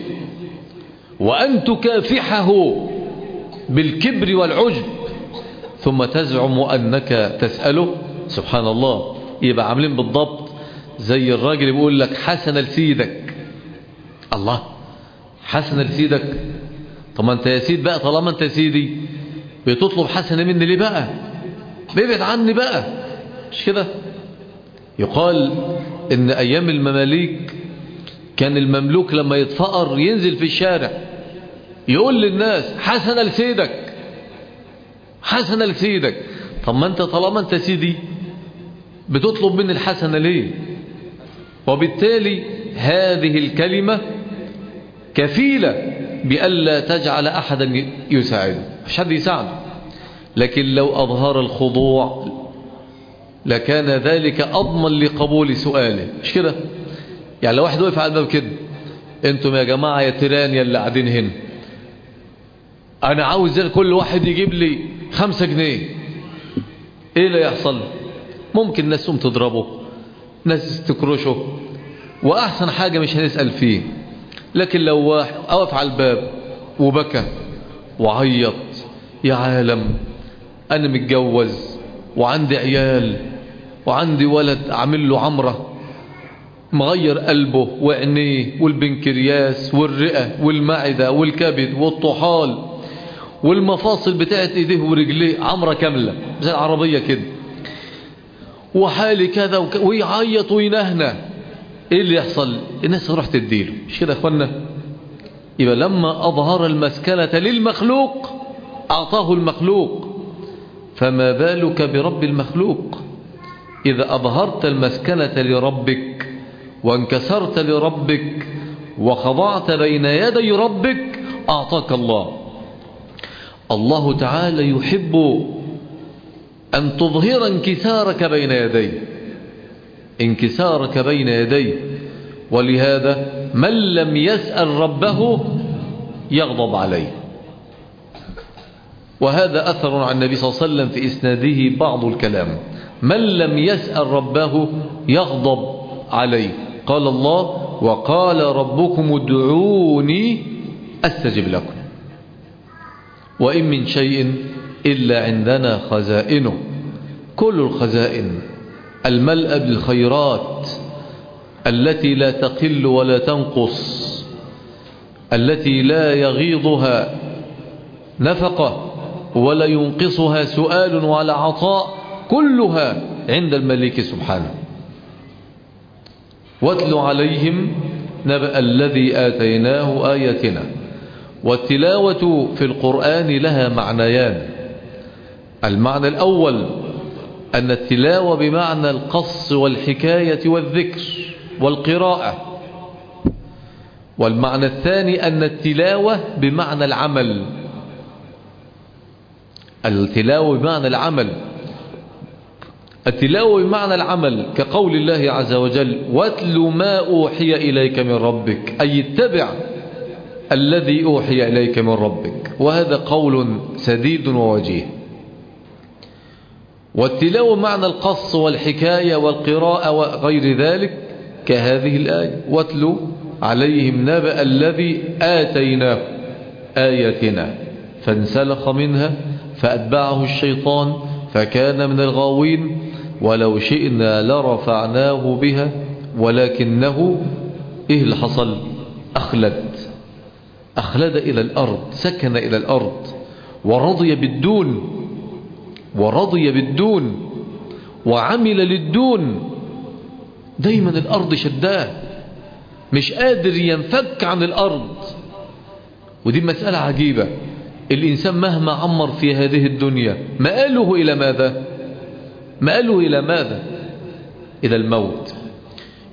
وأن تكافحه بالكبر والعجب ثم تزعم أنك تسأله، سبحان الله، يبقى عاملين بالضبط زي الراجل يقول لك حسن لسيدك. الله، حسن لسيدك؟ طب ما انت يا سيد بقى، طالما انت سيدي بتطلب حسن مني ليه بقى؟ بيبعد عني بقى، مش كده؟ يقال ان ايام المماليك كان المملوك لما يتفقر ينزل في الشارع يقول للناس حسن لسيدك، حسن لسيدك. طب ما انت طالما انت سيدي بتطلب مني الحسنة ليه؟ وبالتالي هذه الكلمة كفيلة بألا تجعل أحدا يساعده، مش حد يساعده. لكن لو أظهر الخضوع لكان ذلك أضمن لقبول سؤاله، مش كده؟ يعني لو واحد وقف على الباب كده، انتم يا جماعة يا تيران يا اللي قاعدين هنا، أنا عاوز كل واحد يجيب لي خمسة جنيه، إيه اللي يحصل؟ ممكن ناس تقوم تضربه، ناس تكرشه، وأحسن حاجة مش هنسأل فيه. لكن لو واحد أوقف على الباب وبكى وعيط، يا عالم أنا متجوز وعندي عيال وعندي ولد عامل له عمرة، مغير قلبه وعينيه والبنكرياس والرئة والمعدة والكبد والطحال والمفاصل بتاعت ايديه ورجليه عمرة كاملة زي العربية كده، وحالي كذا وك... ويعيط وينهنه، ايه اللي يحصل؟ الناس تروح تديله، مش كده يا اخوانا؟ يبقى لما اظهر المسكنة للمخلوق اعطاه المخلوق، فما بالك برب المخلوق؟ اذا اظهرت المسكنة لربك وانكسرت لربك وخضعت بين يدي ربك اعطاك الله. الله تعالى يحب أن تظهر انكسارك بين يديه، انكسارك بين يديه. ولهذا من لم يسأل ربه يغضب عليه. وهذا أثر عن النبي صلى الله عليه وسلم في إسناده بعض الكلام، من لم يسأل ربه يغضب عليه. قال الله وقال ربكم ادعوني أستجب لكم وإن من شيء إلا عندنا خزائنه. كل الخزائن الملأ بالخيرات التي لا تقل ولا تنقص، التي لا يغيضها نفقة ولا ينقصها سؤال ولا عطاء، كلها عند الملك سبحانه. واتل عليهم نبأ الذي آتيناه آياتنا. والتلاوة في القرآن لها معنيان. المعنى الأول أن التلاوة بمعنى القص والحكاية والذكر والقراءة. والمعنى الثاني أن التلاوة بمعنى العمل، التلاوة بمعنى العمل، التلاوة بمعنى العمل كقول الله عز وجل واتل ما أوحي إليك من ربك، أي اتبع الذي أوحي إليك من ربك. وهذا قول سديد ووجيه. والتلاوة معنى القص والحكاية والقراءة وغير ذلك كهذه الآية واتل عليهم نبأ الذي آتيناه آياتنا فانسلخ منها فأتبعه الشيطان فكان من الغاوين ولو شئنا لرفعناه بها ولكنه إيه اللي حصل؟ أخلد أخلد إلى الأرض، سكن إلى الأرض ورضي بالدون، ورضي بالدون وعمل للدون. دايما الأرض شداه، مش قادر ينفك عن الأرض. ودي مسألة عجيبة، الإنسان مهما عمر في هذه الدنيا مآله إلى ماذا؟ مآله إلى ماذا؟ إلى الموت.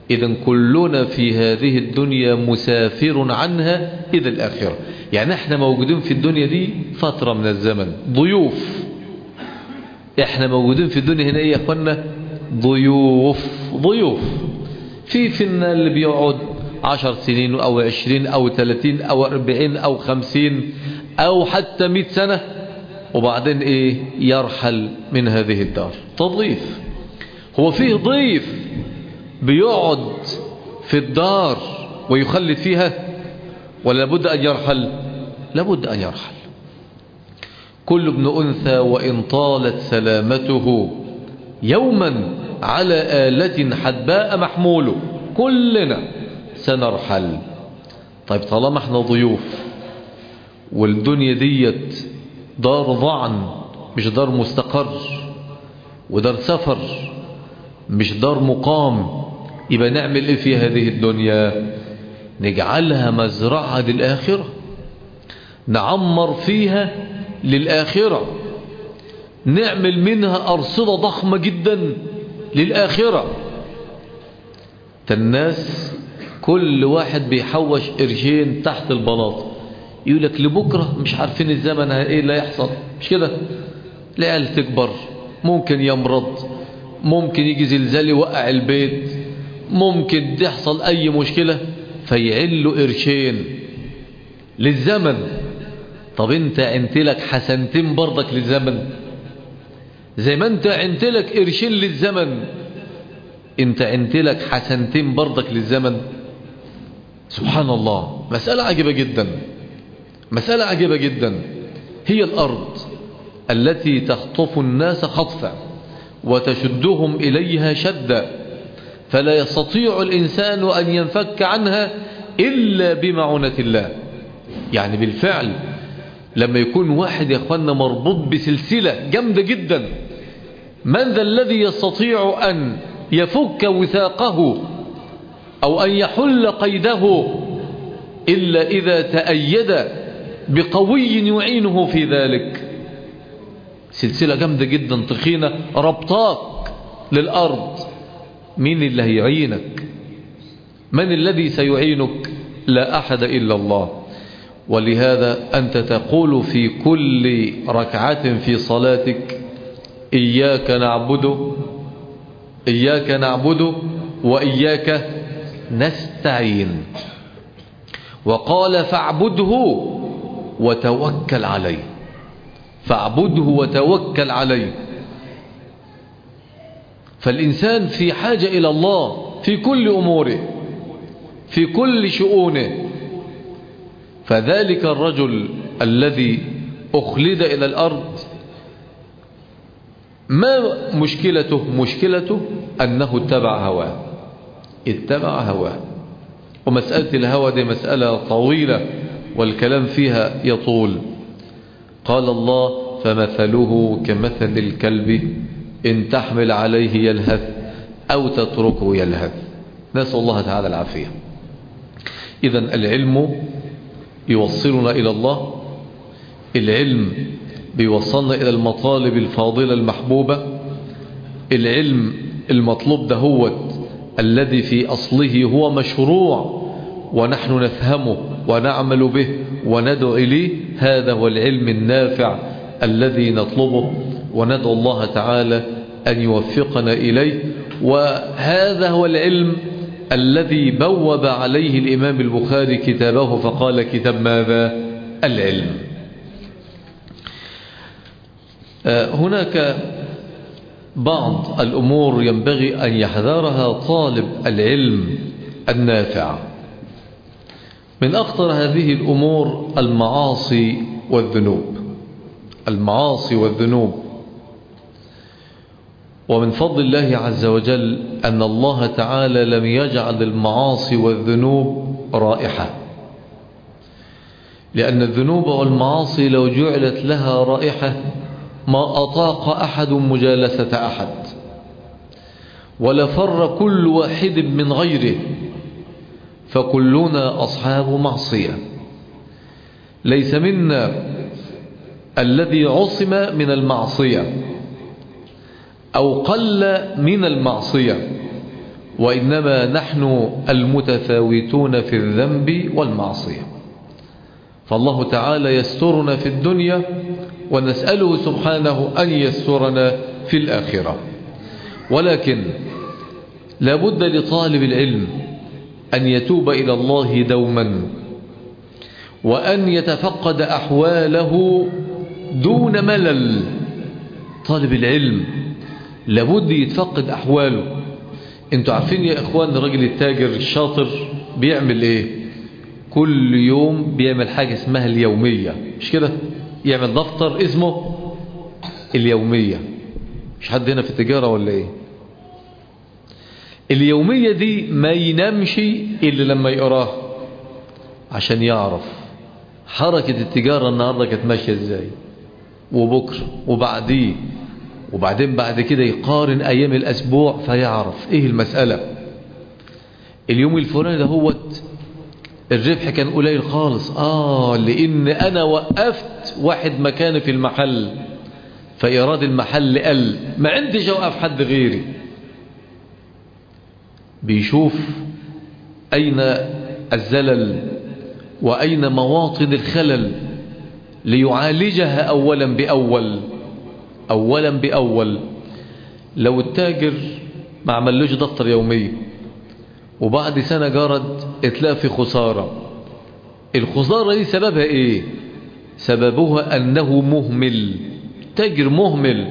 إذن كلنا في هذه الدنيا مسافر عنها إلى الآخرة. يعني احنا موجودين في الدنيا دي فترة من الزمن، ضيوف. احنا موجودين في الدنيا هنا ايه يا اخوانا؟ ضيوف. ضيوف في فينا اللي بيقعد عشر سنين أو عشرين أو ثلاثين أو أربعين أو خمسين أو حتى مئة سنة، وبعدين ايه يرحل من هذه الدار. تضيف. هو فيه ضيف بيقعد في الدار ويخلد فيها، ولا لابد أن يرحل؟ لابد أن يرحل. كل ابن أنثى وإن طالت سلامته يوما على آلة حدباء محمول، كلنا سنرحل. طيب طالما احنا ضيوف والدنيا ديت دار ضعن مش دار مستقر، ودار سفر مش دار مقام، يبقى نعمل ايه في هذه الدنيا؟ نجعلها مزرعة للآخرة، نعمر فيها للآخرة، نعمل منها أرصدة ضخمة جدا للآخرة. الناس كل واحد بيحوش قرشين تحت البلاط، يقول لك لبكرة مش عارفين الزمن ايه اللي يحصل، مش كده؟ العيال تكبر، ممكن يمرض، ممكن يجي زلزال يوقع البيت، ممكن تحصل اي مشكلة فيعلوا قرشين للزمن. طب انت عنت لك حسنتين برضك للزمن، زي ما انت عنت لك قرشين للزمن، انت عنت لك حسنتين برضك للزمن. سبحان الله، مسألة عجيبة جدا، مسألة عجيبة جدا. هي الأرض التي تخطف الناس خطفا وتشدهم إليها شدا، فلا يستطيع الإنسان أن ينفك عنها إلا بمعونة الله. يعني بالفعل لما يكون واحد يا أخوانا مربوط بسلسلة جامدة جدا، من ذا الذي يستطيع أن يفك وثاقه أو أن يحل قيده إلا إذا تأيد بقوي يعينه في ذلك؟ سلسلة جامدة جدا تخينة ربطاك للأرض، مين اللي هيعينك؟ من الذي سيعينك؟ لا أحد إلا الله. ولهذا أنت تقول في كل ركعة في صلاتك إياك نعبد إياك نعبد وإياك نستعين، وقال فاعبده وتوكل عليه، فاعبده وتوكل عليه. فالإنسان في حاجة إلى الله في كل أموره، في كل شؤونه. فذلك الرجل الذي أخلد إلى الأرض ما مشكلته؟ مشكلته أنه اتبع هواه، اتبع هواه. ومسألة الهوى دي مسألة طويلة والكلام فيها يطول. قال الله فمثله كمثل الكلب إن تحمل عليه يلهث أو تتركه يلهث. نسأل الله تعالى العافية. إذن العلم يوصلنا إلى الله، العلم بيوصلنا إلى المطالب الفاضلة المحبوبة. العلم المطلوب ده هو الذي في أصله هو مشروع ونحن نفهمه ونعمل به وندعو إليه، هذا هو العلم النافع الذي نطلبه وندعو الله تعالى أن يوفقنا إليه. وهذا هو العلم الذي بوب عليه الإمام البخاري كتابه فقال كتاب ماذا؟ العلم. هناك بعض الأمور ينبغي أن يحذرها طالب العلم النافع. من أخطر هذه الأمور المعاصي والذنوب، المعاصي والذنوب. ومن فضل الله عز وجل أن الله تعالى لم يجعل المعاصي والذنوب رائحة، لأن الذنوب والمعاصي لو جعلت لها رائحة ما أطاق أحد مجالسة أحد، ولا فر كل واحد من غيره، فكلنا أصحاب معصية. ليس منا الذي عصم من المعصية أو قل من المعصية، وإنما نحن المتفاوتون في الذنب والمعصية. فالله تعالى يسترنا في الدنيا، ونسأله سبحانه أن يسترنا في الآخرة. ولكن لابد لطالب العلم أن يتوب إلى الله دوما، وأن يتفقد أحواله دون ملل. طالب العلم لابد يتفقد أحواله. انتوا عارفين يا إخوان الرجل التاجر الشاطر بيعمل إيه؟ كل يوم بيعمل حاجة اسمها اليومية، مش كده؟ يعمل دفتر اسمه اليومية. مش حد هنا في التجارة ولا إيه؟ اليومية دي ما ينامش إلا لما يقراه، عشان يعرف حركة التجارة النهاردة كانت ماشية ازاي، وبكرة وبعديه، وبعدين بعد كده يقارن أيام الأسبوع فيعرف إيه المسألة. اليوم الفلاني ده هوت الربح كان قليل خالص، آه لأن أنا وقفت واحد مكاني في المحل فإيراد المحل قل، ما عنديش أوقف حد غيري. بيشوف أين الزلل وأين مواطن الخلل ليعالجها أولا بأول أولا بأول. لو التاجر ما عملوش دفتر يومي وبعد سنة جرت اتلاقى في خسارة، الخسارة دي سببها ايه؟ سببها أنه مهمل، تاجر مهمل.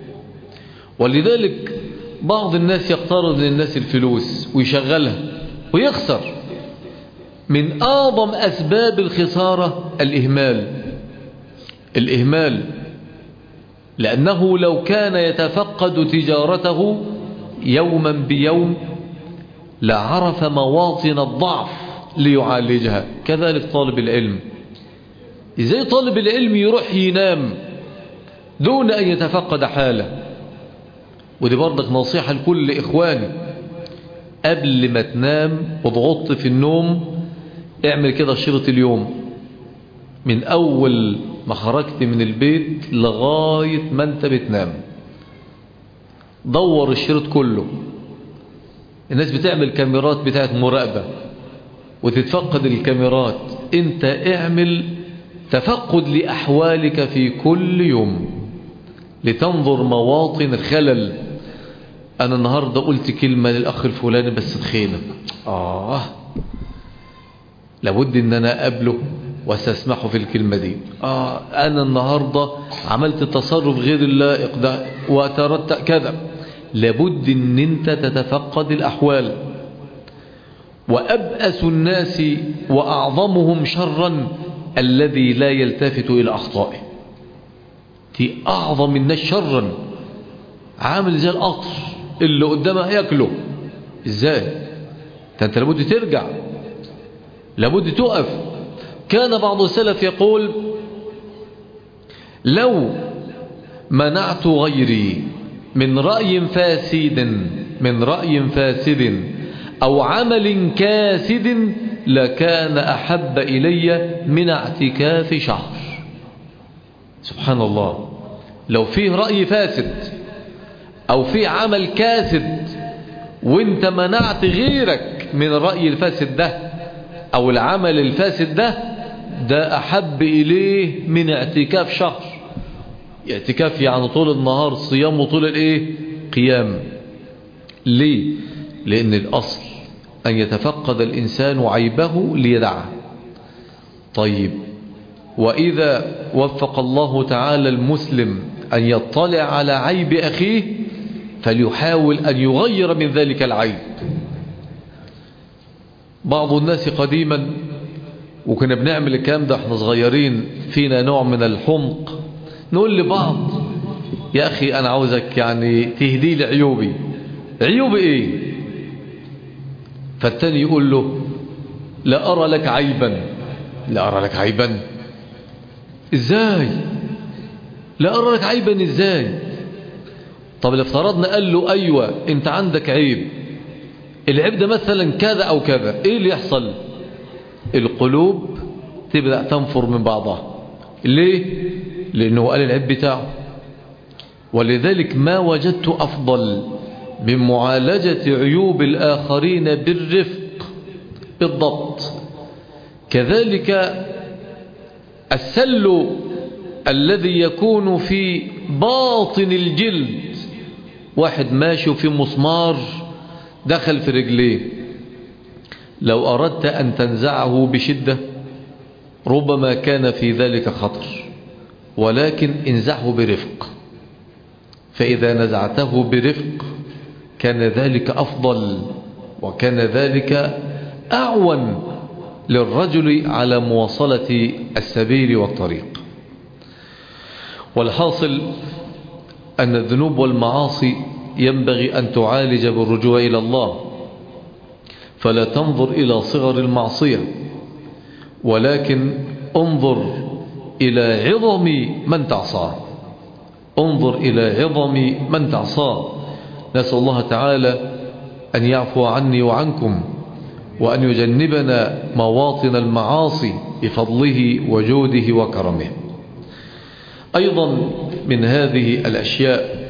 ولذلك بعض الناس يقترض من الناس الفلوس ويشغلها ويخسر. من أعظم أسباب الخسارة الإهمال الإهمال لأنه لو كان يتفقد تجارته يوما بيوم لعرف مواطن الضعف ليعالجها. كذلك طالب العلم، إزاي طالب العلم يروح ينام دون أن يتفقد حاله؟ ودي برضك نصيحة لكل إخواني، قبل ما تنام وضغط في النوم اعمل كده شريط اليوم، من أول ما خرجت من البيت لغاية ما انت بتنام دور الشريط كله. الناس بتعمل كاميرات بتاعت مراقبة وتتفقد الكاميرات، انت اعمل تفقد لأحوالك في كل يوم لتنظر مواطن الخلل. أنا النهاردة قلت كلمة للأخ الفلاني بس تخينة، آه لابد أن أنا أقابله واستسمحه في الكلمة دي. آه أنا النهاردة عملت تصرف غير اللائق ده وترتأ كذا. لابد أن أنت تتفقد الأحوال. وأبأس الناس وأعظمهم شرا الذي لا يلتفت إلى أخطائه. دي أعظم الناس شرا، عامل زي القطر اللي قدامه ياكله. ازاي؟ انت لابد ترجع، لابد تقف. كان بعض السلف يقول لو منعت غيري من رأي فاسد من رأي فاسد أو عمل كاسد لكان أحب إلي من اعتكاف شهر. سبحان الله، لو فيه رأي فاسد أو فيه عمل كاسد وانت منعت غيرك من الرأي الفاسد ده أو العمل الفاسد ده، ده أحب إليه من اعتكاف شهر. اعتكاف يعني طول النهار صيام وطول الايه قيام. ليه؟ لأن الأصل أن يتفقد الإنسان عيبه ليدعه. طيب، وإذا وفق الله تعالى المسلم أن يطلع على عيب أخيه فليحاول أن يغير من ذلك العيب. بعض الناس قديما، وكنا بنعمل الكلام ده احنا صغيرين، فينا نوع من الحمق، نقول لبعض يا أخي أنا عاوزك يعني تهدي لي عيوبي. عيوبي إيه؟ فالتاني يقول له لا أرى لك عيبا. لا أرى لك عيبا إزاي؟ لا أرى لك عيبا إزاي؟ طب لو افترضنا قال له أيوة أنت عندك عيب، العيب ده مثلا كذا أو كذا، إيه اللي يحصل؟ القلوب تبدأ تنفر من بعضها. ليه؟ لأنه قال العيب بتاعه. ولذلك ما وجدت أفضل من معالجة عيوب الآخرين بالرفق بالضبط. كذلك السل الذي يكون في باطن الجلد، واحد ماشي في مسمار دخل في رجليه، لو أردت أن تنزعه بشدة ربما كان في ذلك خطر، ولكن انزعه برفق، فإذا نزعته برفق كان ذلك أفضل، وكان ذلك أعون للرجل على مواصلة السبيل والطريق. والحاصل أن الذنوب والمعاصي ينبغي أن تعالج بالرجوع إلى الله، فلا تنظر إلى صغر المعصية، ولكن انظر إلى عظم من تعصاه، انظر إلى عظم من تعصاه. نسأل الله تعالى أن يعفو عني وعنكم، وأن يجنبنا مواطن المعاصي بفضله وجوده وكرمه. أيضا من هذه الأشياء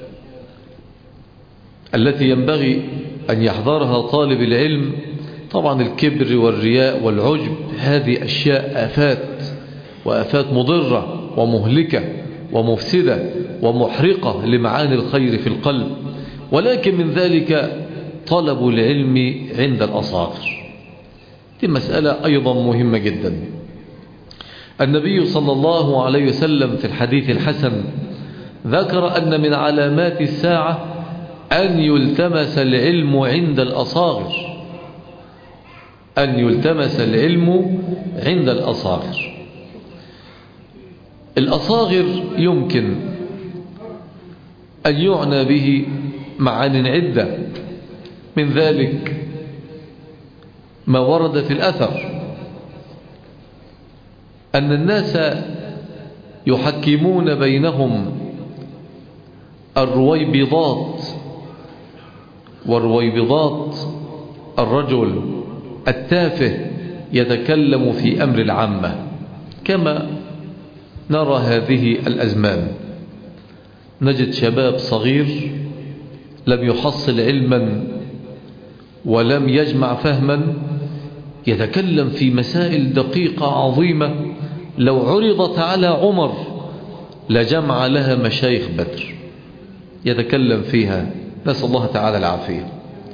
التي ينبغي أن يحذرها طالب العلم، طبعا الكبر والرياء والعجب، هذه أشياء آفات، وآفات مضرة ومهلكة ومفسدة ومحرقة لمعاني الخير في القلب. ولكن من ذلك طلب العلم عند الأصاغر، دي مسألة أيضا مهمة جدا. النبي صلى الله عليه وسلم في الحديث الحسن ذكر أن من علامات الساعة أن يلتمس العلم عند الأصاغر، أن يلتمس العلم عند الأصاغر. الأصاغر يمكن أن يعنى به معان عدة، من ذلك ما ورد في الأثر أن الناس يحكمون بينهم الرويبضات، والرويبضات الرجل التافه يتكلم في أمر العامة، كما نرى هذه الأزمان. نجد شباب صغير لم يحصل علما ولم يجمع فهما يتكلم في مسائل دقيقة عظيمة لو عرضت على عمر لجمع لها مشايخ بدر يتكلم فيها، نسأل الله تعالى العافية.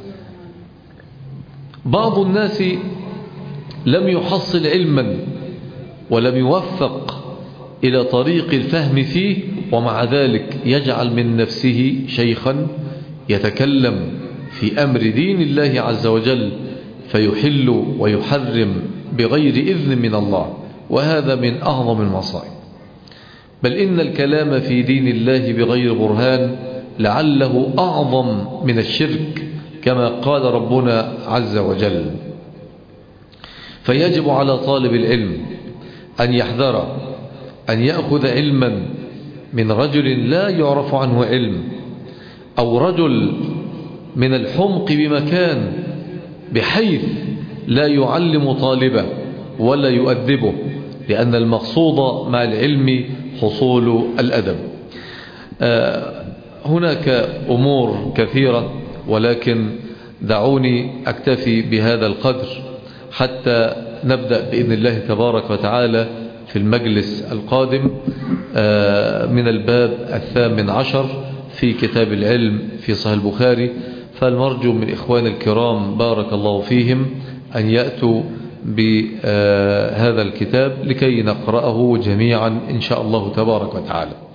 بعض الناس لم يحصل علما ولم يوفق إلى طريق الفهم فيه، ومع ذلك يجعل من نفسه شيخا يتكلم في أمر دين الله عز وجل، فيحل ويحرم بغير إذن من الله، وهذا من أعظم المصائب. بل إن الكلام في دين الله بغير برهان لعله أعظم من الشرك، كما قال ربنا عز وجل. فيجب على طالب العلم أن يحذر أن يأخذ علما من رجل لا يعرف عنه علم، أو رجل من الحمق بمكان بحيث لا يعلم طالبه ولا يؤدبه، لأن المقصود مع العلم حصول الأدب. آه هناك أمور كثيرة، ولكن دعوني أكتفي بهذا القدر حتى نبدأ بإذن الله تبارك وتعالى في المجلس القادم من الباب الثامن عشر في كتاب العلم في صحيح البخاري. فالمرجو من إخوان الكرام بارك الله فيهم أن يأتوا بهذا الكتاب لكي نقرأه جميعا إن شاء الله تبارك وتعالى.